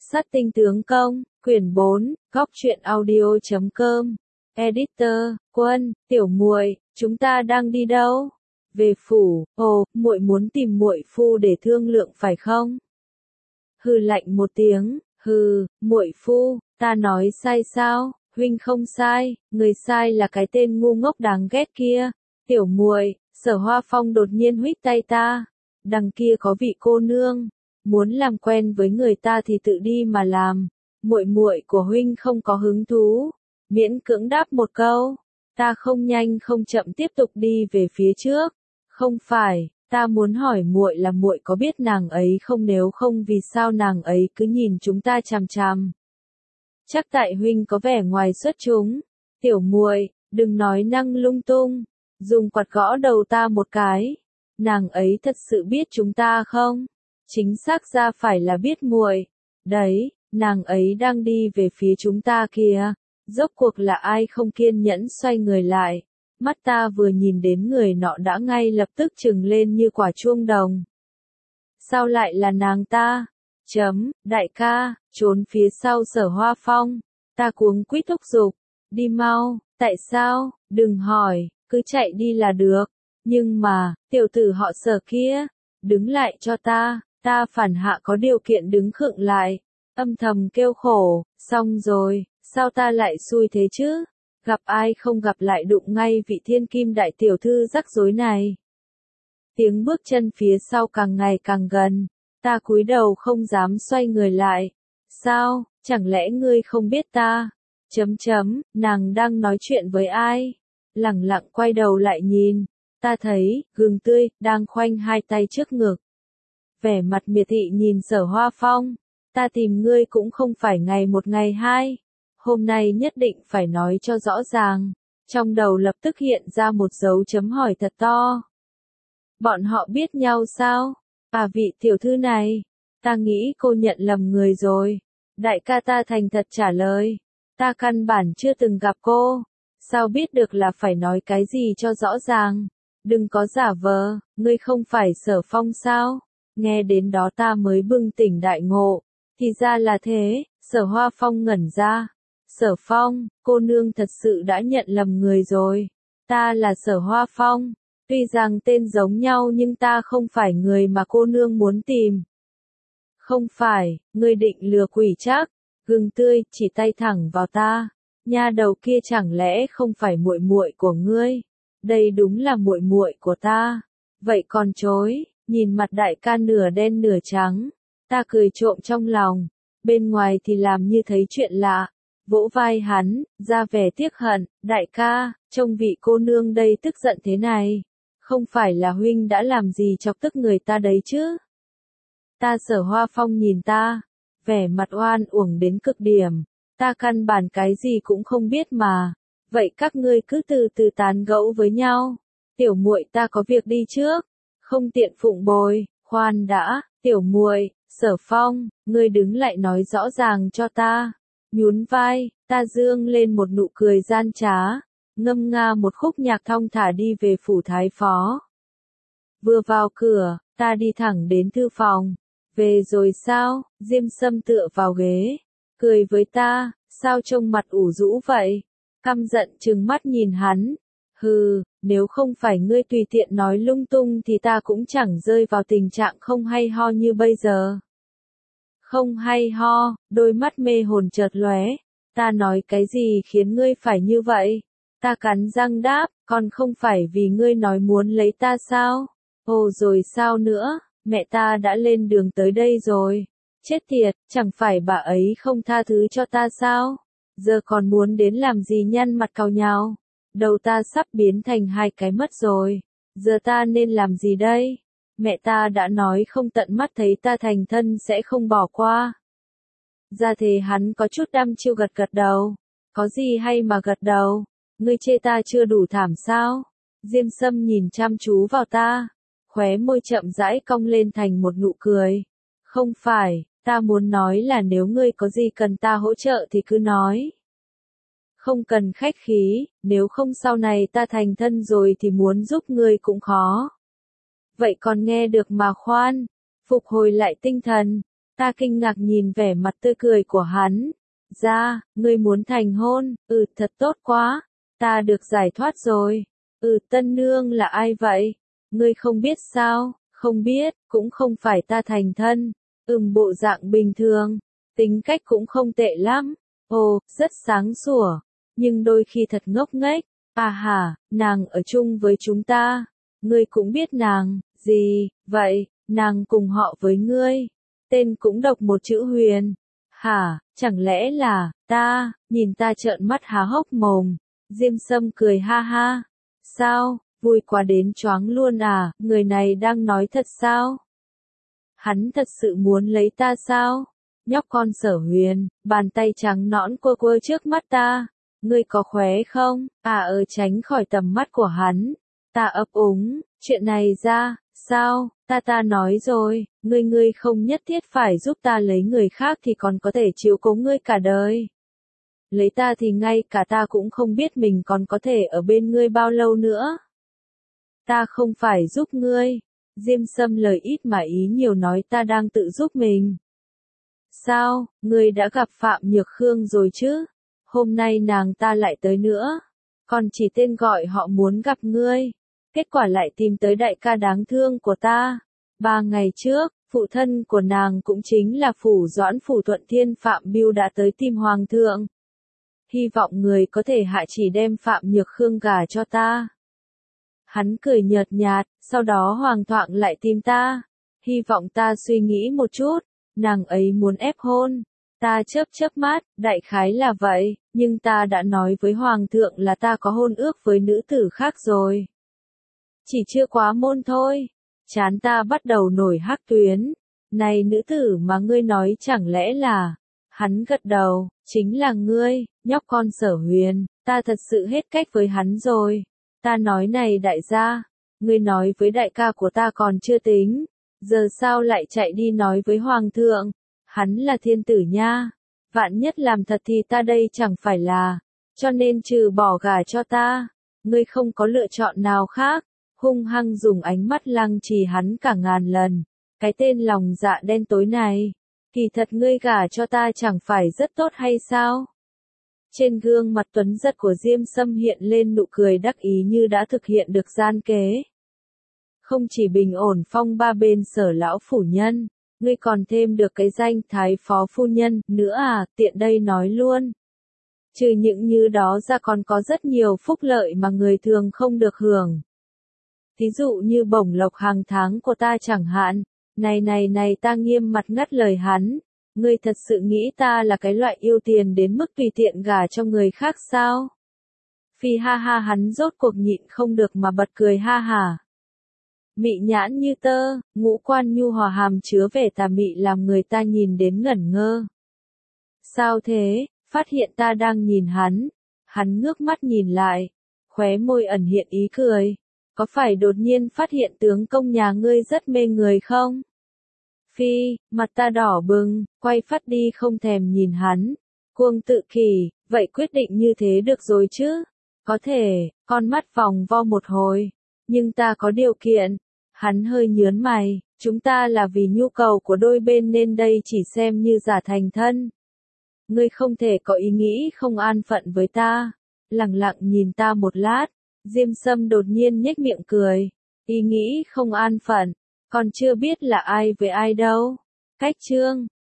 Sát tinh tướng công, quyển 4, góc truyện audio.com. Editor, Quân, tiểu muội, chúng ta đang đi đâu? Về phủ. Ồ, muội muốn tìm muội phu để thương lượng phải không? Hừ lạnh một tiếng, hừ, muội phu, ta nói sai sao? Huynh không sai, người sai là cái tên ngu ngốc đáng ghét kia. Tiểu muội, Sở Hoa Phong đột nhiên huých tay ta. Đằng kia có vị cô nương, muốn làm quen với người ta thì tự đi mà làm. Muội muội của huynh không có hứng thú. Miễn cưỡng đáp một câu, ta không nhanh không chậm tiếp tục đi về phía trước. Không phải, ta muốn hỏi muội là muội có biết nàng ấy không, nếu không vì sao nàng ấy cứ nhìn chúng ta chằm chằm. Chắc tại huynh có vẻ ngoài xuất chúng. Tiểu muội, đừng nói năng lung tung. Dùng quạt gõ đầu ta một cái. Nàng ấy thật sự biết chúng ta không? Chính xác ra phải là biết muội. Đấy, nàng ấy đang đi về phía chúng ta kìa. Rốt cuộc là ai không kiên nhẫn xoay người lại. Mắt ta vừa nhìn đến người nọ đã ngay lập tức trừng lên như quả chuông đồng. Sao lại là nàng ta? Đại ca, trốn phía sau Sở Hoa Phong. Ta cuống quýt thúc giục. Đi mau, tại sao? Đừng hỏi, cứ chạy đi là được. Nhưng mà, tiểu tử họ Sở kia, đứng lại cho ta. Ta phản hạ có điều kiện đứng khựng lại. Âm thầm kêu khổ, xong rồi, sao ta lại xui thế chứ? Gặp ai không gặp lại đụng ngay vị thiên kim đại tiểu thư rắc rối này. Tiếng bước chân phía sau càng ngày càng gần. Ta cúi đầu không dám xoay người lại. Sao, chẳng lẽ ngươi không biết ta? Nàng đang nói chuyện với ai? Lẳng lặng quay đầu lại nhìn. Ta thấy, gương tươi, đang khoanh hai tay trước ngực. Vẻ mặt miệt thị nhìn Sở Hoa Phong. Ta tìm ngươi cũng không phải ngày một ngày hai. Hôm nay nhất định phải nói cho rõ ràng. Trong đầu lập tức hiện ra một dấu chấm hỏi thật to. Bọn họ biết nhau sao? À, vị tiểu thư này, ta nghĩ cô nhận lầm người rồi. Đại ca ta thành thật trả lời. Ta căn bản chưa từng gặp cô. Sao biết được là phải nói cái gì cho rõ ràng. Đừng có giả vờ, ngươi không phải Sở Phong sao? Nghe đến đó ta mới bừng tỉnh đại ngộ. Thì ra là thế. Sở Hoa Phong ngẩn ra. Sở Phong, cô nương thật sự đã nhận lầm người rồi. Ta là Sở Hoa Phong. Tuy rằng tên giống nhau nhưng ta không phải người mà cô nương muốn tìm. Không phải, ngươi định lừa quỷ chắc. Gương tươi chỉ tay thẳng vào ta. Nha đầu kia chẳng lẽ không phải muội muội của ngươi? Đây đúng là muội muội của ta. Vậy còn chối? Nhìn mặt đại ca nửa đen nửa trắng. Ta cười trộm trong lòng. Bên ngoài thì làm như thấy chuyện lạ. Vỗ vai hắn, ra vẻ tiếc hận. Đại ca, trông vị cô nương đây tức giận thế này. Không phải là huynh đã làm gì chọc tức người ta đấy chứ? Ta Sở Hoa Phong nhìn ta. Vẻ mặt oan uổng đến cực điểm. Ta căn bản cái gì cũng không biết mà. Vậy các ngươi cứ từ từ tán gẫu với nhau. Tiểu muội ta có việc đi trước. Không tiện phụng bồi. Khoan đã, tiểu muội, Sở Phong, ngươi đứng lại nói rõ ràng cho ta. Nhún vai, ta dương lên một nụ cười gian trá. Ngâm nga một khúc nhạc thong thả đi về phủ thái phó. Vừa vào cửa, ta đi thẳng đến thư phòng. Về rồi sao? Diêm Sâm tựa vào ghế. Cười với ta, sao trông mặt ủ rũ vậy? Căm giận trừng mắt nhìn hắn. Hừ, nếu không phải ngươi tùy tiện nói lung tung thì ta cũng chẳng rơi vào tình trạng không hay ho như bây giờ. Không hay ho, đôi mắt mê hồn chợt lóe. Ta nói cái gì khiến ngươi phải như vậy? Ta cắn răng đáp, còn không phải vì ngươi nói muốn lấy ta sao? Ồ rồi sao nữa, mẹ ta đã lên đường tới đây rồi. Chết tiệt, chẳng phải bà ấy không tha thứ cho ta sao? Giờ còn muốn đến làm gì nhăn mặt cau nhàu? Đầu ta sắp biến thành hai cái mất rồi. Giờ ta nên làm gì đây? Mẹ ta đã nói không tận mắt thấy ta thành thân sẽ không bỏ qua. Ra thế hắn có chút đăm chiêu gật gật đầu. Có gì hay mà gật đầu? Ngươi chê ta chưa đủ thảm sao? Diêm Sâm nhìn chăm chú vào ta. Khóe môi chậm rãi cong lên thành một nụ cười. Không phải, ta muốn nói là nếu ngươi có gì cần ta hỗ trợ thì cứ nói. Không cần khách khí, nếu không sau này ta thành thân rồi thì muốn giúp ngươi cũng khó. Vậy còn nghe được mà khoan. Phục hồi lại tinh thần. Ta kinh ngạc nhìn vẻ mặt tươi cười của hắn. Ra, ngươi muốn thành hôn, thật tốt quá. Ta được giải thoát rồi. Tân nương là ai vậy? Ngươi không biết sao? Không biết, cũng không phải ta thành thân. Bộ dạng bình thường. Tính cách cũng không tệ lắm. Ồ, rất sáng sủa. Nhưng đôi khi thật ngốc nghếch. À hả, nàng ở chung với chúng ta. Ngươi cũng biết nàng, gì, vậy, nàng cùng họ với ngươi. Tên cũng đọc một chữ Huyền. Hả, chẳng lẽ là, ta, nhìn ta trợn mắt há hốc mồm. Diêm Sâm cười ha ha. Sao, vui quá đến choáng luôn à, người này đang nói thật sao? Hắn thật sự muốn lấy ta sao? Nhóc con Sở Huyền, bàn tay trắng nõn quơ quơ trước mắt ta. Ngươi có khỏe không? Tránh khỏi tầm mắt của hắn. Ta ấp úng, chuyện này ra, sao? Ta nói rồi, ngươi không nhất thiết phải giúp ta lấy người khác thì còn có thể chiếu cố ngươi cả đời. Lấy ta thì ngay cả ta cũng không biết mình còn có thể ở bên ngươi bao lâu nữa. Ta không phải giúp ngươi. Diêm Sâm lời ít mà ý nhiều nói ta đang tự giúp mình. Sao, ngươi đã gặp Phạm Nhược Khương rồi chứ? Hôm nay nàng ta lại tới nữa. Còn chỉ tên gọi họ muốn gặp ngươi. Kết quả lại tìm tới đại ca đáng thương của ta. 3 ngày trước, phụ thân của nàng cũng chính là Phủ Doãn Phủ Thuận Thiên Phạm Biêu đã tới tìm Hoàng thượng. Hy vọng người có thể hạ chỉ đem Phạm Nhược Khương gả cho ta. Hắn cười nhợt nhạt, sau đó Hoàng thượng lại tìm ta. Hy vọng ta suy nghĩ một chút, nàng ấy muốn ép hôn. Ta chớp mắt, đại khái là vậy, nhưng ta đã nói với Hoàng thượng là ta có hôn ước với nữ tử khác rồi. Chỉ chưa quá môn thôi. Trán ta bắt đầu nổi hắc tuyến. Này nữ tử mà ngươi nói chẳng lẽ là... Hắn gật đầu, chính là ngươi, nhóc con Sở Huyền, ta thật sự hết cách với hắn rồi. Ta nói này đại gia, ngươi nói với đại ca của ta còn chưa tính, giờ sao lại chạy đi nói với Hoàng thượng, hắn là thiên tử nha, vạn nhất làm thật thì ta đây chẳng phải là, cho nên trừ bỏ gả cho ta, ngươi không có lựa chọn nào khác, hung hăng dùng ánh mắt lăng trì hắn cả ngàn lần, cái tên lòng dạ đen tối này. Kỳ thật ngươi gả cho ta chẳng phải rất tốt hay sao? Trên gương mặt tuấn giật của Diêm Sâm hiện lên nụ cười đắc ý như đã thực hiện được gian kế. Không chỉ bình ổn phong ba bên Sở lão phủ nhân, ngươi còn thêm được cái danh thái phó phu nhân nữa à, tiện đây nói luôn. Trừ những như đó ra còn có rất nhiều phúc lợi mà người thường không được hưởng. Thí dụ như bổng lộc hàng tháng của ta chẳng hạn. Này ta nghiêm mặt ngắt lời hắn, ngươi thật sự nghĩ ta là cái loại yêu tiền đến mức tùy tiện gả cho người khác sao? Phi ha ha hắn rốt cuộc nhịn không được mà bật cười ha hả. Mị nhãn như tơ, ngũ quan nhu hòa hàm chứa vẻ tà mị làm người ta nhìn đến ngẩn ngơ. Sao thế, phát hiện ta đang nhìn hắn ngước mắt nhìn lại, khóe môi ẩn hiện ý cười. Có phải đột nhiên phát hiện tướng công nhà ngươi rất mê người không? Phi, mặt ta đỏ bừng, quay phát đi không thèm nhìn hắn. Cuồng tự kỷ, vậy quyết định như thế được rồi chứ? Có thể, con mắt vòng vo một hồi. Nhưng ta có điều kiện. Hắn hơi nhớn mày, chúng ta là vì nhu cầu của đôi bên nên đây chỉ xem như giả thành thân. Ngươi không thể có ý nghĩ không an phận với ta. Lặng lặng nhìn ta một lát. Diêm Sâm đột nhiên nhếch miệng cười. Ý nghĩ không an phận, còn chưa biết là ai với ai đâu. Cách chương